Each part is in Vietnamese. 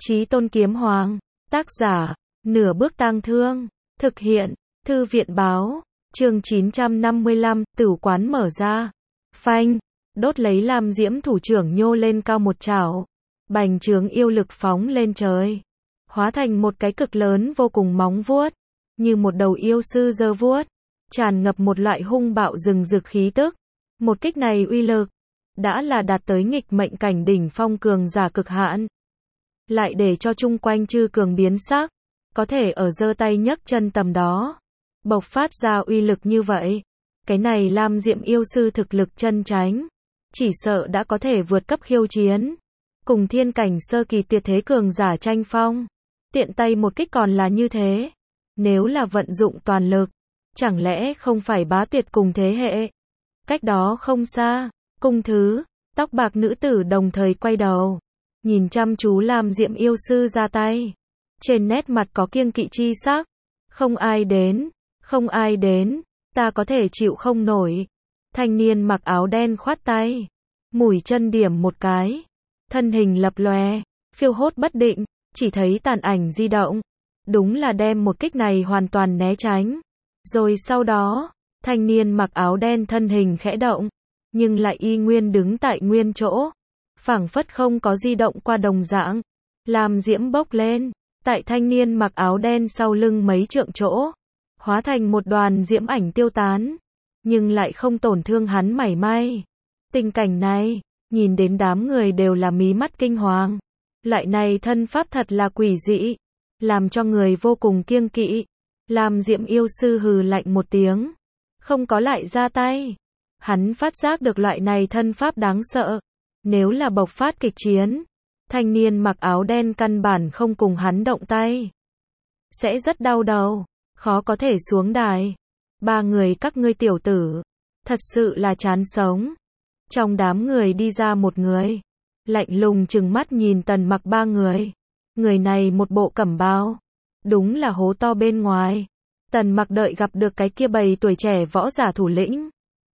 Chí Tôn Kiếm Hoàng. Tác giả, Nửa Bước Tang Thương. Thực hiện, Thư viện báo. Chương 955, Tửu quán mở ra. Phanh, đốt lấy lam diễm thủ trưởng nhô lên cao một chảo. Bành trướng yêu lực phóng lên trời. Hóa thành một cái cực lớn vô cùng móng vuốt. Như một đầu yêu sư giơ vuốt. Tràn ngập một loại hung bạo rừng rực khí tức. Một kích này uy lực. Đã là đạt tới nghịch mệnh cảnh đỉnh phong cường giả cực hạn. Lại để cho chung quanh chư cường biến sắc. Có thể ở giơ tay nhấc chân tầm đó. Bộc phát ra uy lực như vậy. Cái này lam diệm yêu sư thực lực chân chánh. Chỉ sợ đã có thể vượt cấp khiêu chiến. Cùng thiên cảnh sơ kỳ tuyệt thế cường giả tranh phong. Tiện tay một kích còn là như thế. Nếu là vận dụng toàn lực. Chẳng lẽ không phải bá tuyệt cùng thế hệ. Cách đó không xa. Cung thứ. Tóc bạc nữ tử đồng thời quay đầu. Nhìn chăm chú lam diệm yêu sư ra tay. Trên nét mặt có kiêng kỵ chi sắc. Không ai đến. Không ai đến. Ta có thể chịu không nổi. Thanh niên mặc áo đen khoát tay. Mũi chân điểm một cái. Thân hình lập lòe. Phiêu hốt bất định. Chỉ thấy tàn ảnh di động. Đúng là đem một kích này hoàn toàn né tránh. Rồi sau đó, thanh niên mặc áo đen thân hình khẽ động. Nhưng lại y nguyên đứng tại nguyên chỗ. Phảng phất không có di động qua đồng dạng. Làm diễm bốc lên. Tại thanh niên mặc áo đen sau lưng mấy trượng chỗ. Hóa thành một đoàn diễm ảnh tiêu tán. Nhưng lại không tổn thương hắn mảy may. Tình cảnh này, nhìn đến đám người đều là mí mắt kinh hoàng. Loại này thân pháp thật là quỷ dị. Làm cho người vô cùng kiêng kỵ. Làm diệm yêu sư hừ lạnh một tiếng. Không có lại ra tay. Hắn phát giác được loại này thân pháp đáng sợ. Nếu là bộc phát kịch chiến. Thanh niên mặc áo đen căn bản không cùng hắn động tay. Sẽ rất đau đầu. Khó có thể xuống đài. Ba người các ngươi tiểu tử. Thật sự là chán sống. Trong đám người đi ra một người. Lạnh lùng trừng mắt nhìn Tần Mặc ba người. Người này một bộ cẩm bào. Đúng là hố to bên ngoài. Tần Mặc đợi gặp được cái kia bầy tuổi trẻ võ giả thủ lĩnh.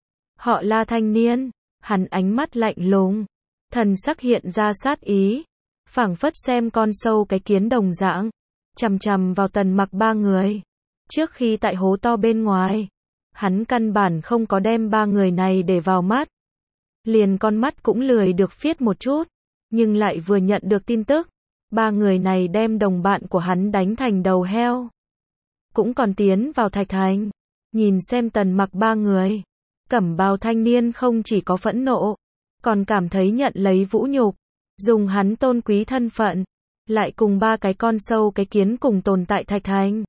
Họ là thanh niên. Hắn ánh mắt lạnh lùng. Thần sắc hiện ra sát ý. Phảng phất xem con sâu cái kiến đồng dạng. Chằm chằm vào Tần Mặc ba người. Trước khi tại hố to bên ngoài. Hắn căn bản không có đem ba người này để vào mắt. Liền con mắt cũng lười được phiết một chút. Nhưng lại vừa nhận được tin tức. Ba người này đem đồng bạn của hắn đánh thành đầu heo. Cũng còn tiến vào thạch thành. Nhìn xem Tần Mặc ba người. Cẩm bào thanh niên không chỉ có phẫn nộ. Còn cảm thấy nhận lấy vũ nhục. Dùng hắn tôn quý thân phận. Lại cùng ba cái con sâu cái kiến cùng tồn tại thạch thành.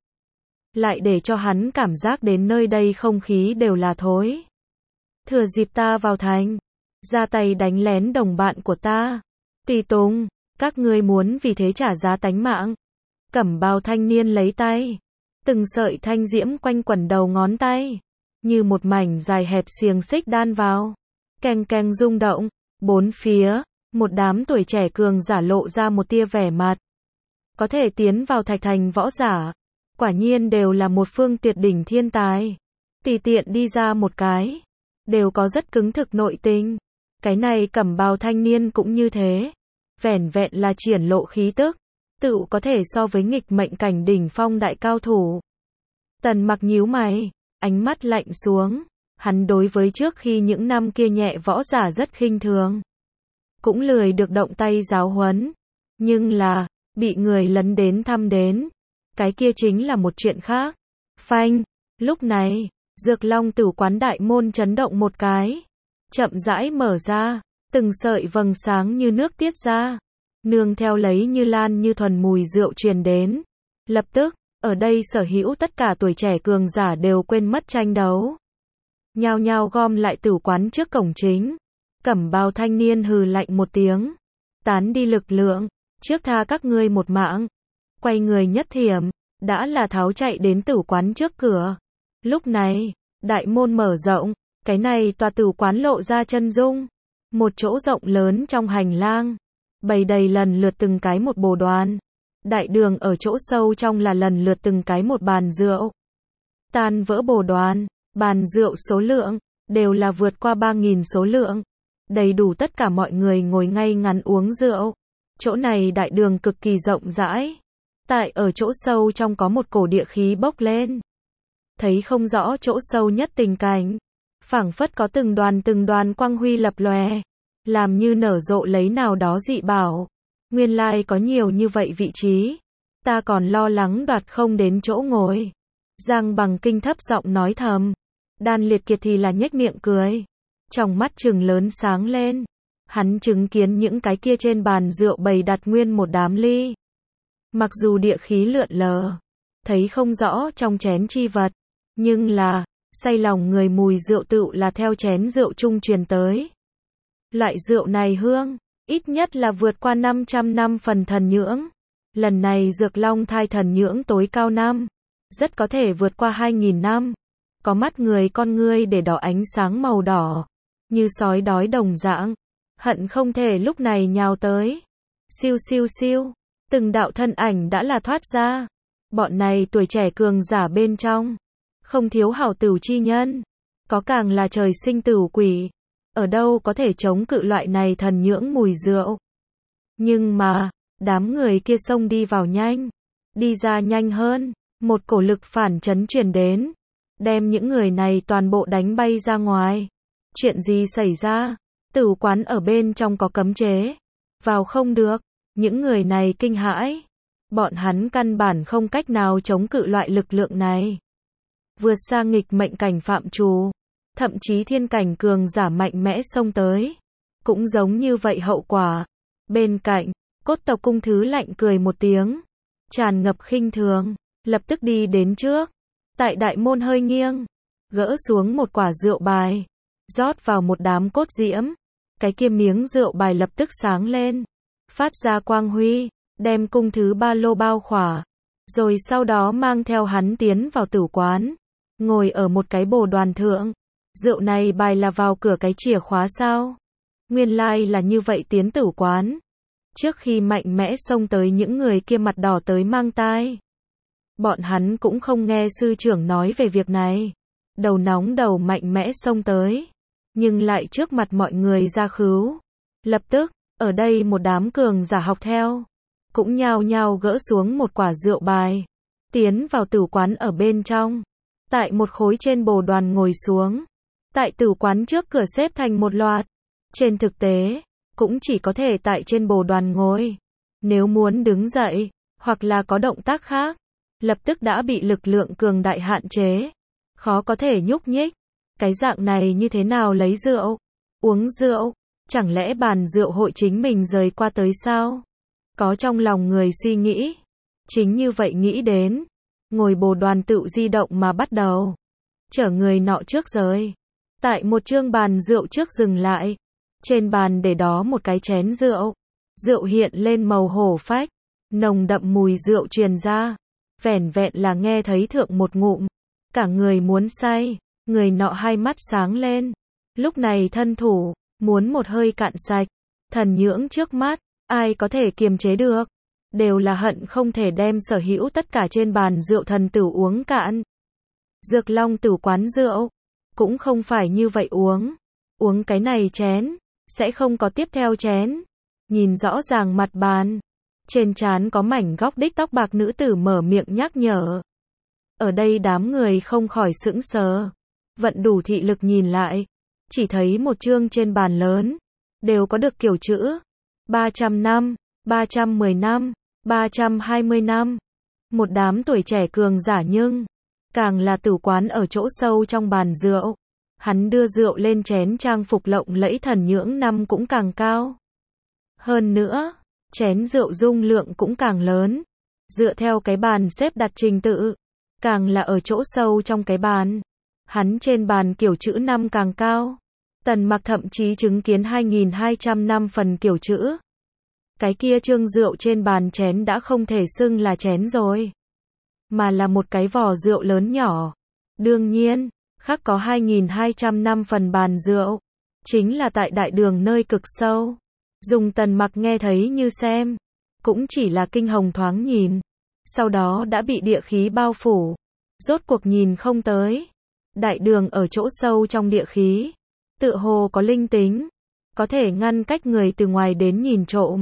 Lại để cho hắn cảm giác đến nơi đây không khí đều là thối. Thừa dịp ta vào thành. Ra tay đánh lén đồng bạn của ta. Tùy tùng. Các ngươi muốn vì thế trả giá tánh mạng. Cẩm bào thanh niên lấy tay. Từng sợi thanh diễm quanh quẩn đầu ngón tay. Như một mảnh dài hẹp xiềng xích đan vào. Keng keng rung động. Bốn phía. Một đám tuổi trẻ cường giả lộ ra một tia vẻ mặt. Có thể tiến vào thạch thành võ giả. Quả nhiên đều là một phương tuyệt đỉnh thiên tài. Tùy tiện đi ra một cái. Đều có rất cứng thực nội tình. Cái này cẩm bào thanh niên cũng như thế. Vẻn vẹn là triển lộ khí tức. Tự có thể so với nghịch mệnh cảnh đỉnh phong đại cao thủ. Tần Mặc nhíu mày. Ánh mắt lạnh xuống. Hắn đối với trước khi những năm kia nhẹ võ giả rất khinh thường. Cũng lười được động tay giáo huấn. Nhưng là, bị người lấn đến thăm đến. Cái kia chính là một chuyện khác. Phanh. Lúc này, Dược Long Tửu quán đại môn chấn động một cái. Chậm rãi mở ra. Từng sợi vầng sáng như nước tiết ra. Nương theo lấy như lan như thuần mùi rượu truyền đến. Lập tức, ở đây sở hữu tất cả tuổi trẻ cường giả đều quên mất tranh đấu. Nhao nhao gom lại tửu quán trước cổng chính. Cẩm bào thanh niên hừ lạnh một tiếng. Tán đi lực lượng. Trước tha các ngươi một mạng. Quay người nhất thiểm. Đã là tháo chạy đến tửu quán trước cửa. Lúc này, đại môn mở rộng. Cái này tòa tửu quán lộ ra chân dung. Một chỗ rộng lớn trong hành lang. Bày đầy lần lượt từng cái một bồ đoàn. Đại đường ở chỗ sâu trong là lần lượt từng cái một bàn rượu. Tan vỡ bồ đoàn, bàn rượu số lượng, đều là vượt qua 3.000 số lượng. Đầy đủ tất cả mọi người ngồi ngay ngắn uống rượu. Chỗ này đại đường cực kỳ rộng rãi. Tại ở chỗ sâu trong có một cổ địa khí bốc lên. Thấy không rõ chỗ sâu nhất tình cảnh. Phảng phất có từng đoàn quang huy lập lòe. Làm như nở rộ lấy nào đó dị bảo. Nguyên lai có nhiều như vậy vị trí. Ta còn lo lắng đoạt không đến chỗ ngồi. Giang Bằng Kinh thấp giọng nói thầm. Đan Liệt Kiệt thì là nhếch miệng cười. Trong mắt trừng lớn sáng lên. Hắn chứng kiến những cái kia trên bàn rượu bày đặt nguyên một đám ly. Mặc dù địa khí lượn lờ, thấy không rõ trong chén chi vật, nhưng là, say lòng người mùi rượu tựu là theo chén rượu chung truyền tới. Loại rượu này hương, ít nhất là vượt qua 500 năm phần thần nhưỡng. Lần này Dược Long thai thần nhưỡng tối cao năm, rất có thể vượt qua 2000 năm. Có mắt người con ngươi để đỏ ánh sáng màu đỏ, như sói đói đồng dạng, hận không thể lúc này nhào tới. Siêu siêu siêu, từng đạo thân ảnh đã là thoát ra. Bọn này tuổi trẻ cường giả bên trong, không thiếu hảo tửu chi nhân, có càng là trời sinh tửu quỷ. Ở đâu có thể chống cự loại này thần nhưỡng mùi rượu. Nhưng mà, đám người kia xông đi vào nhanh, đi ra nhanh hơn, một cổ lực phản chấn truyền đến, đem những người này toàn bộ đánh bay ra ngoài. Chuyện gì xảy ra? Tửu quán ở bên trong có cấm chế, vào không được. Những người này kinh hãi, bọn hắn căn bản không cách nào chống cự loại lực lượng này. Vượt xa nghịch mệnh cảnh phạm trù, thậm chí thiên cảnh cường giả mạnh mẽ xông tới, cũng giống như vậy hậu quả. Bên cạnh, Cốt tộc cung thứ lạnh cười một tiếng, tràn ngập khinh thường, lập tức đi đến trước, tại đại môn hơi nghiêng, gỡ xuống một quả rượu bài, rót vào một đám cốt diễm, cái kia miếng rượu bài lập tức sáng lên, phát ra quang huy, đem cung thứ ba lô bao khỏa, rồi sau đó mang theo hắn tiến vào tử quán, ngồi ở một cái bồ đoàn thượng. Rượu này bài là vào cửa cái chìa khóa sao? Nguyên lai là như vậy tiến tử quán. Trước khi mạnh mẽ xông tới những người kia mặt đỏ tới mang tai. Bọn hắn cũng không nghe sư trưởng nói về việc này. Đầu nóng đầu mạnh mẽ xông tới. Nhưng lại trước mặt mọi người ra khứu. Lập tức, ở đây một đám cường giả học theo. Cũng nhao nhao gỡ xuống một quả rượu bài. Tiến vào tử quán ở bên trong. Tại một khối trên bồ đoàn ngồi xuống. Tại tử quán trước cửa xếp thành một loạt. Trên thực tế, cũng chỉ có thể tại trên bồ đoàn ngồi. Nếu muốn đứng dậy, hoặc là có động tác khác, lập tức đã bị lực lượng cường đại hạn chế. Khó có thể nhúc nhích. Cái dạng này như thế nào lấy rượu? Uống rượu? Chẳng lẽ bàn rượu hội chính mình rời qua tới sao? Có trong lòng người suy nghĩ. Chính như vậy nghĩ đến. Ngồi bồ đoàn tự di động mà bắt đầu. Chở người nọ trước rời. Tại một chương bàn rượu trước dừng lại. Trên bàn để đó một cái chén rượu. Rượu hiện lên màu hổ phách. Nồng đậm mùi rượu truyền ra. Vẻn vẹn là nghe thấy thượng một ngụm. Cả người muốn say. Người nọ hai mắt sáng lên. Lúc này thân thủ. Muốn một hơi cạn sạch. Thần nhưỡng trước mắt. Ai có thể kiềm chế được. Đều là hận không thể đem sở hữu tất cả trên bàn rượu thần tử uống cạn. Dược Long tử quán rượu. Cũng không phải như vậy uống. Uống cái này chén. Sẽ không có tiếp theo chén. Nhìn rõ ràng mặt bàn. Trên trán có mảnh góc đích tóc bạc nữ tử mở miệng nhắc nhở. Ở đây đám người không khỏi sững sờ. Vận đủ thị lực nhìn lại. Chỉ thấy một chương trên bàn lớn. Đều có được kiểu chữ. 300 năm, 310 năm, 320 năm. Một đám tuổi trẻ cường giả nhưng. Càng là tử quán ở chỗ sâu trong bàn rượu. Hắn đưa rượu lên chén trang phục lộng lẫy thần nhưỡng năm cũng càng cao. Hơn nữa, chén rượu dung lượng cũng càng lớn. Dựa theo cái bàn xếp đặt trình tự. Càng là ở chỗ sâu trong cái bàn. Hắn trên bàn kiểu chữ năm càng cao. Tần Mặc thậm chí chứng kiến 2200 năm phần kiểu chữ. Cái kia chương rượu trên bàn chén đã không thể xưng là chén rồi. Mà là một cái vò rượu lớn nhỏ. Đương nhiên, khắc có 2200 năm phần bàn rượu. Chính là tại đại đường nơi cực sâu. Dùng Tần Mặc nghe thấy như xem. Cũng chỉ là kinh hồng thoáng nhìn. Sau đó đã bị địa khí bao phủ. Rốt cuộc nhìn không tới. Đại đường ở chỗ sâu trong địa khí. Tựa hồ có linh tính. Có thể ngăn cách người từ ngoài đến nhìn trộm.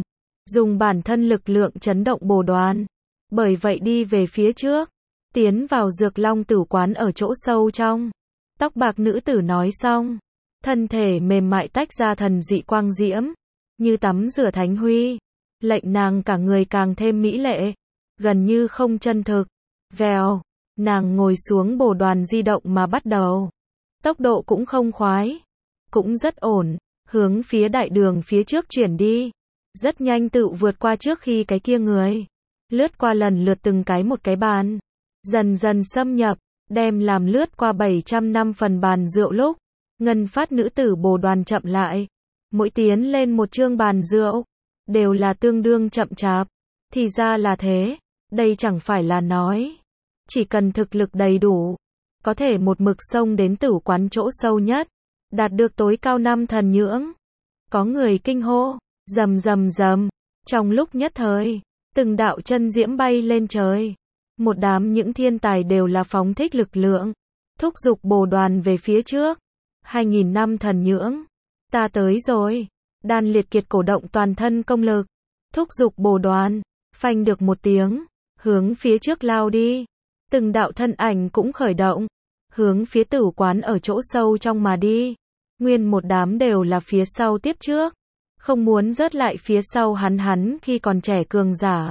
dùng bản thân lực lượng chấn động bồ đoàn. Bởi vậy đi về phía trước, tiến vào Dược Long Tử quán ở chỗ sâu trong. Tóc bạc nữ tử nói xong, thân thể mềm mại tách ra thần dị quang diễm, như tắm rửa thánh huy, lệnh nàng cả người càng thêm mỹ lệ, gần như không chân thực. Vèo, nàng ngồi xuống bồ đoàn di động mà bắt đầu. Tốc độ cũng không khoái, cũng rất ổn, hướng phía đại đường phía trước chuyển đi. Rất nhanh tự vượt qua trước khi cái kia người. Lướt qua lần lượt từng cái một cái bàn. Dần dần xâm nhập, đem làm lướt qua 700 năm phần bàn rượu lúc. Ngân phát nữ tử bồ đoàn chậm lại. Mỗi tiến lên một chương bàn rượu, đều là tương đương chậm chạp. Thì ra là thế, đây chẳng phải là nói. Chỉ cần thực lực đầy đủ, có thể một mực xông đến tử quán chỗ sâu nhất, đạt được tối cao 5 thần nhưỡng. Có người kinh hô, rầm rầm rầm, trong lúc nhất thời, từng đạo chân diễm bay lên trời. Một đám những thiên tài đều là phóng thích lực lượng, thúc giục bồ đoàn về phía trước. 2000 năm thần nhưỡng, ta tới rồi. Đan liệt kiệt cổ động toàn thân công lực, thúc giục bồ đoàn, phanh được một tiếng, hướng phía trước lao đi. Từng đạo thân ảnh cũng khởi động, hướng phía tử quán ở chỗ sâu trong mà đi. Nguyên một đám đều là phía sau tiếp trước, không muốn rớt lại phía sau hắn khi còn trẻ cường giả.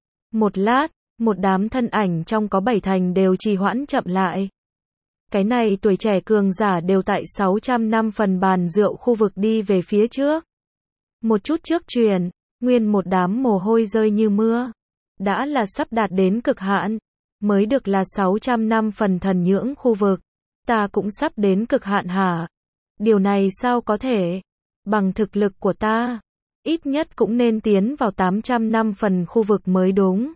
Một lát, một đám thân ảnh trong có 7 thành đều trì hoãn chậm lại. Cái này tuổi trẻ cường giả đều tại 600 năm phần bàn rượu khu vực đi về phía trước. Một chút trước truyền, nguyên một đám mồ hôi rơi như mưa. Đã là sắp đạt đến cực hạn, mới được là 600 năm phần thần nhưỡng khu vực. Ta cũng sắp đến cực hạn hả? Điều này sao có thể? Bằng thực lực của ta, ít nhất cũng nên tiến vào 800 năm phần khu vực mới đúng.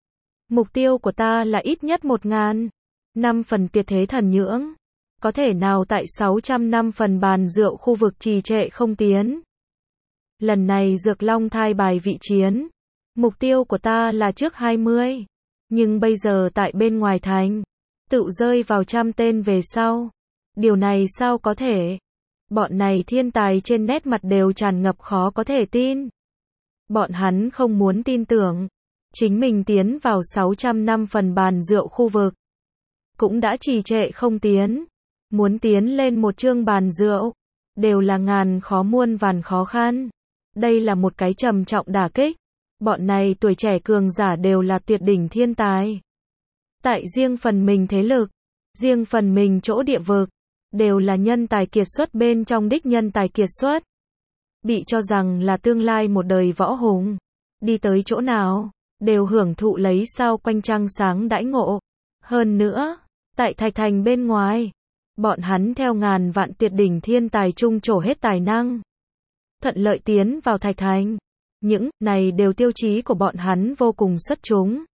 Mục tiêu của ta là ít nhất 1000 năm phần tuyệt thế thần nhưỡng. Có thể nào tại 600 năm phần bàn rượu khu vực trì trệ không tiến? Lần này Dược Long thai bài vị chiến. Mục tiêu của ta là trước 20. Nhưng bây giờ tại bên ngoài thành, tự rơi vào 100 tên về sau. Điều này sao có thể? Bọn này thiên tài trên nét mặt đều tràn ngập khó có thể tin. Bọn hắn không muốn tin tưởng. Chính mình tiến vào 600 năm phần bàn rượu khu vực. Cũng đã trì trệ không tiến. Muốn tiến lên một chương bàn rượu. Đều là ngàn khó muôn vàn khó khăn. Đây là một cái trầm trọng đả kích. Bọn này tuổi trẻ cường giả đều là tuyệt đỉnh thiên tài. Tại riêng phần mình thế lực, riêng phần mình chỗ địa vực, đều là nhân tài kiệt xuất bên trong đích nhân tài kiệt xuất. Bị cho rằng là tương lai một đời võ hùng. Đi tới chỗ nào, đều hưởng thụ lấy sao quanh trăng sáng đãi ngộ. Hơn nữa, tại Thạch Thành bên ngoài, bọn hắn theo ngàn vạn tuyệt đỉnh thiên tài chung trổ hết tài năng. Thuận lợi tiến vào Thạch Thành. Những này đều tiêu chí của bọn hắn vô cùng xuất chúng.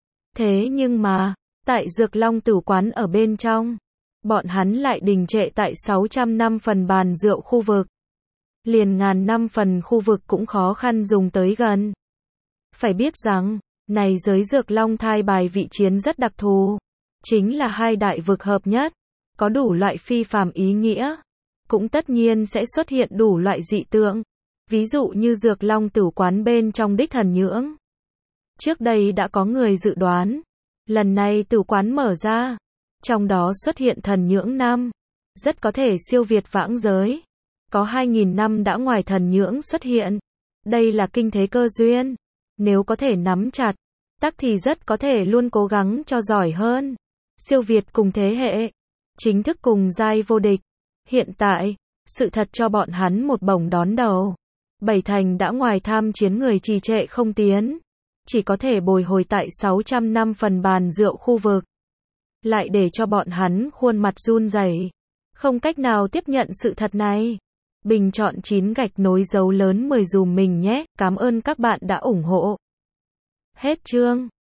Thế nhưng mà, tại Dược Long Tử quán ở bên trong, bọn hắn lại đình trệ tại 600 năm phần bàn rượu khu vực. Liền ngàn năm phần khu vực cũng khó khăn dùng tới gần. Phải biết rằng, này giới Dược Long thai bài vị chiến rất đặc thù. Chính là hai đại vực hợp nhất, có đủ loại phi phàm ý nghĩa. Cũng tất nhiên sẽ xuất hiện đủ loại dị tượng. Ví dụ như Dược Long Tử quán bên trong đích thần nhưỡng. Trước đây đã có người dự đoán, lần này tử quán mở ra, trong đó xuất hiện thần nhưỡng năm, rất có thể siêu việt vãng giới. Có 2000 năm đã ngoài thần nhưỡng xuất hiện. Đây là kinh thế cơ duyên. Nếu có thể nắm chặt, tắc thì rất có thể luôn cố gắng cho giỏi hơn. Siêu việt cùng thế hệ, chính thức cùng giai vô địch. Hiện tại, sự thật cho bọn hắn một bổng đón đầu. 7 thành đã ngoài tham chiến người trì trệ không tiến. Chỉ có thể bồi hồi tại 600 năm phần bàn rượu khu vực. Lại để cho bọn hắn khuôn mặt run rẩy, không cách nào tiếp nhận sự thật này. Bình chọn 9 gạch nối dấu lớn 10 dùm mình nhé. Cảm ơn các bạn đã ủng hộ. Hết chương.